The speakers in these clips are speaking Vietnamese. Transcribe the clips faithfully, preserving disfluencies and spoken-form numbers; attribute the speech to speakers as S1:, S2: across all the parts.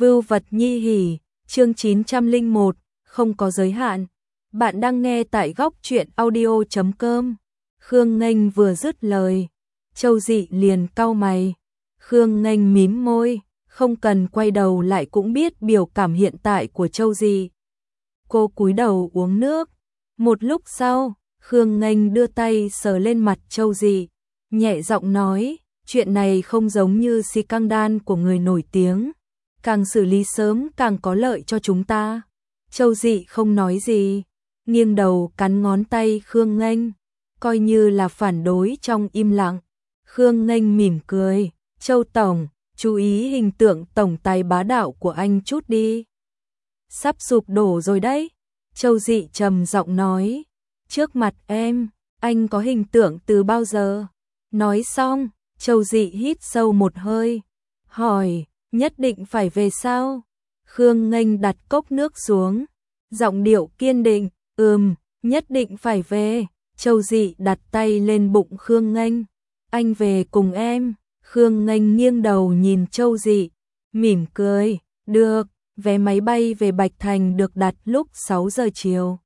S1: Vưu vật nhi hỉ, chương chín trăm lẻ một, không có giới hạn. Bạn đang nghe tại góc truyện audio chấm com. Khương Nghênh vừa dứt lời, Châu Dị liền cau mày. Khương Nghênh mím môi, không cần quay đầu lại cũng biết biểu cảm hiện tại của Châu Dị. Cô cúi đầu uống nước. Một lúc sau, Khương Nghênh đưa tay sờ lên mặt Châu Dị, nhẹ giọng nói, chuyện này không giống như si căng đan của người nổi tiếng. Càng xử lý sớm càng có lợi cho chúng ta. Châu Dị không nói gì, nghiêng đầu cắn ngón tay Khương Nghênh, coi như là phản đối trong im lặng. Khương Nghênh mỉm cười, Châu Tổng, chú ý hình tượng tổng tài bá đạo của anh chút đi. Sắp sụp đổ rồi đấy. Châu Dị trầm giọng nói, trước mặt em, anh có hình tượng từ bao giờ? Nói xong, Châu Dị hít sâu một hơi, hỏi, nhất định phải về sao? Khương Nghênh đặt cốc nước xuống, giọng điệu kiên định, ừm, nhất định phải về. Châu Dị đặt tay lên bụng Khương Nghênh, anh về cùng em. Khương Nghênh nghiêng đầu nhìn Châu Dị, mỉm cười, được. Vé máy bay về Bạch Thành được đặt lúc sáu giờ chiều.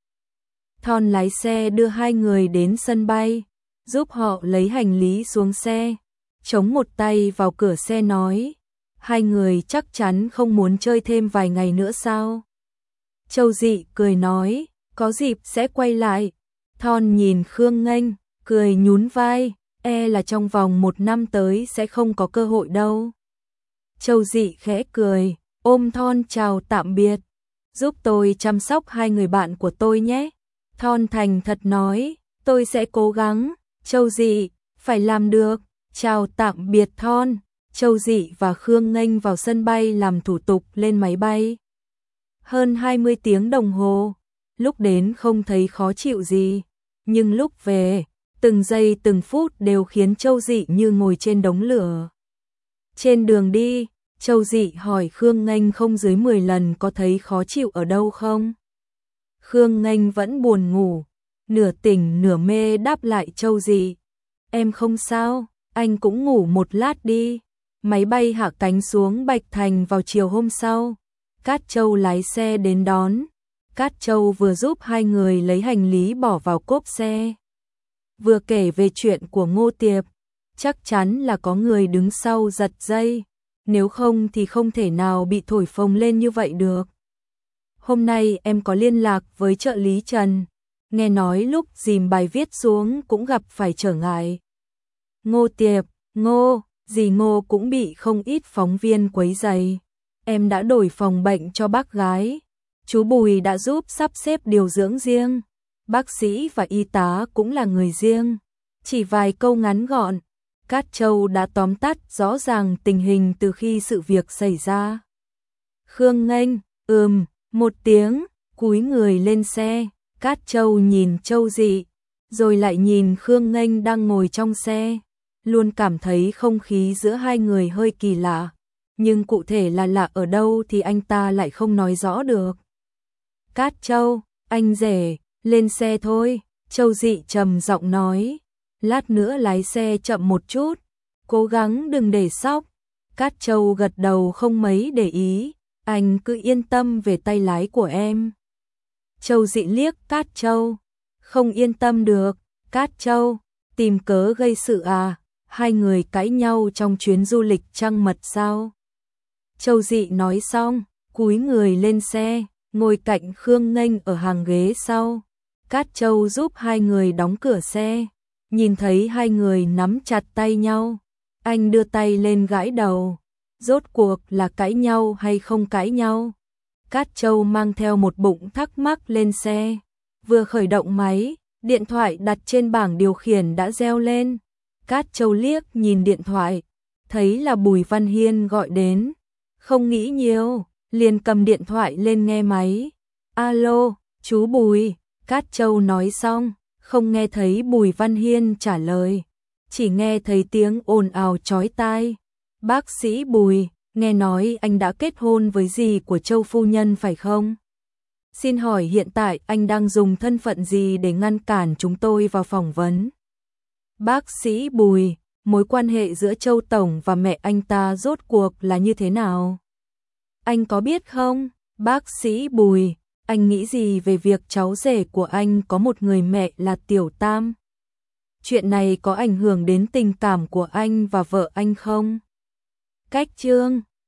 S1: Thon lái xe đưa hai người đến sân bay, giúp họ lấy hành lý xuống xe, chống một tay vào cửa xe nói, hai người chắc chắn không muốn chơi thêm vài ngày nữa sao? Châu Dị cười nói, có dịp sẽ quay lại. Thon nhìn Khương Nghênh, cười nhún vai, e là trong vòng một năm tới sẽ không có cơ hội đâu. Châu Dị khẽ cười, ôm Thon chào tạm biệt, giúp tôi chăm sóc hai người bạn của tôi nhé. Thon thành thật nói, tôi sẽ cố gắng. Châu Dị, phải làm được. Chào tạm biệt Thon. Châu Dị và Khương Nghênh vào sân bay làm thủ tục lên máy bay. Hơn hai mươi tiếng đồng hồ, lúc đến không thấy khó chịu gì, nhưng lúc về, từng giây từng phút đều khiến Châu Dị như ngồi trên đống lửa. Trên đường đi, Châu Dị hỏi Khương Nghênh không dưới mười lần có thấy khó chịu ở đâu không? Khương Nghênh vẫn buồn ngủ, nửa tỉnh nửa mê đáp lại Châu Dị, em không sao, anh cũng ngủ một lát đi. Máy bay hạ cánh xuống Bạch Thành vào chiều hôm sau. Cát Châu lái xe đến đón. Cát Châu vừa giúp hai người lấy hành lý bỏ vào cốp xe, vừa kể về chuyện của Ngô Tiệp. Chắc chắn là có người đứng sau giật dây, nếu không thì không thể nào bị thổi phồng lên như vậy được. Hôm nay em có liên lạc với trợ lý Trần, nghe nói lúc dìm bài viết xuống cũng gặp phải trở ngại. Ngô Tiệp, Ngô, dì Ngô cũng bị không ít phóng viên quấy rầy. Em đã đổi phòng bệnh cho bác gái, chú Bùi đã giúp sắp xếp điều dưỡng riêng, bác sĩ và y tá cũng là người riêng. Chỉ vài câu ngắn gọn, Cát Châu đã tóm tắt rõ ràng tình hình từ khi sự việc xảy ra. Khương Nghênh, ừm, một tiếng, cúi người lên xe. Cát Châu nhìn Châu Dị, rồi lại nhìn Khương Nghênh đang ngồi trong xe, luôn cảm thấy không khí giữa hai người hơi kỳ lạ, nhưng cụ thể là lạ ở đâu thì anh ta lại không nói rõ được. Cát Châu, anh rể, lên xe thôi. Châu Dị trầm giọng nói, lát nữa lái xe chậm một chút, cố gắng đừng để sóc. Cát Châu gật đầu không mấy để ý, anh cứ yên tâm về tay lái của em. Châu Dị liếc Cát Châu, không yên tâm được. Cát Châu, tìm cớ gây sự à? Hai người cãi nhau trong chuyến du lịch trăng mật sao? Châu Dị nói xong, cúi người lên xe, ngồi cạnh Khương Nghênh ở hàng ghế sau. Cát Châu giúp hai người đóng cửa xe, nhìn thấy hai người nắm chặt tay nhau, anh đưa tay lên gãi đầu, rốt cuộc là cãi nhau hay không cãi nhau? Cát Châu mang theo một bụng thắc mắc lên xe, vừa khởi động máy, điện thoại đặt trên bảng điều khiển đã reo lên. Cát Châu liếc nhìn điện thoại, thấy là Bùi Văn Hiên gọi đến, không nghĩ nhiều, liền cầm điện thoại lên nghe máy. Alo, chú Bùi. Cát Châu nói xong, không nghe thấy Bùi Văn Hiên trả lời, chỉ nghe thấy tiếng ồn ào chói tai. Bác sĩ Bùi, nghe nói anh đã kết hôn với dì của Châu phu nhân phải không? Xin hỏi hiện tại anh đang dùng thân phận gì để ngăn cản chúng tôi vào phỏng vấn? Bác sĩ Bùi, mối quan hệ giữa Châu Tổng và mẹ anh ta rốt cuộc là như thế nào? Anh có biết không, bác sĩ Bùi, anh nghĩ gì về việc cháu rể của anh có một người mẹ là Tiểu Tam? Chuyện này có ảnh hưởng đến tình cảm của anh và vợ anh không? Cách chương